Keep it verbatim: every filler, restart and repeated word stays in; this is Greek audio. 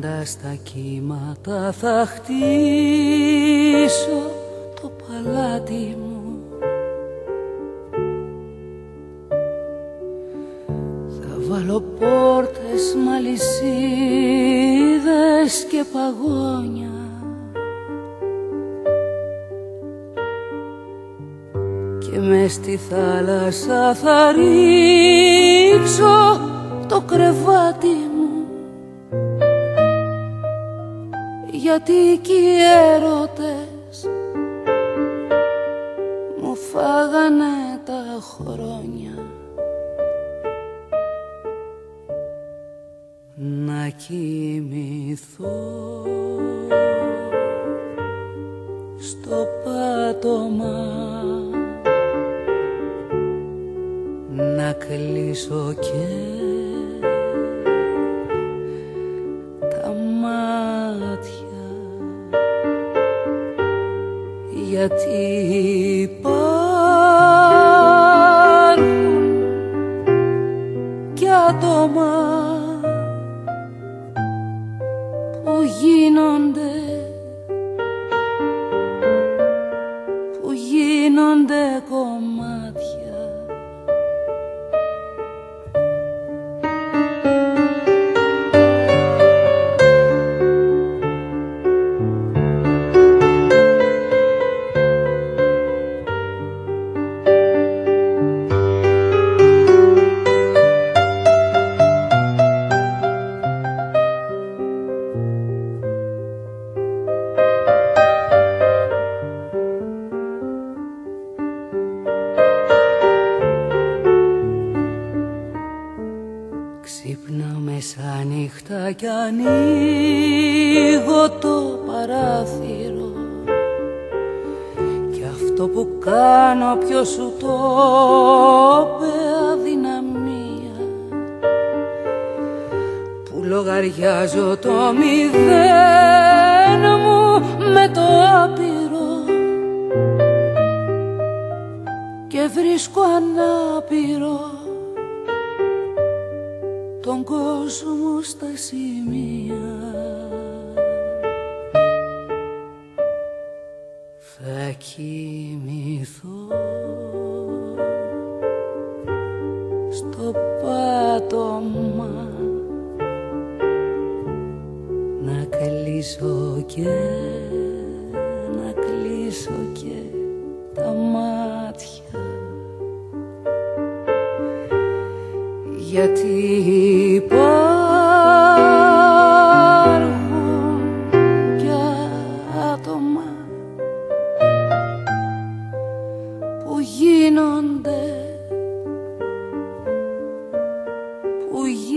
κοντά στα κύματα θα χτίσω το παλάτι μου. Θα βάλω πόρτες μ' αλυσίδες και παγόνια. Και μες στη θάλασσα θα ρίξω το κρεβάτι μου, γιατί κι οι έρωτες μου φάγανε τα χρόνια. Να κοιμηθώ στο πάτωμα, να κλείσω και τα μάτια, γιατί υπάρχουν κι άτομα που γίνονται, που γίνονται κομμάτια. Ξύπνα μεσάνυχτα κι ανοίγω το παράθυρο, κι αυτό που κάνω ποιος σου το είπε, αδυναμία, που λογαριάζω το μηδέν μου με το άπειρο και βρίσκω ανάπηρο τον κόσμο στα σημεία. Θα κοιμηθώ στο πάτωμα, να κλείσω και να κλείσω και τα μάτια, γιατί υπάρχουν κι άτομα που γίνονται, που γίνονται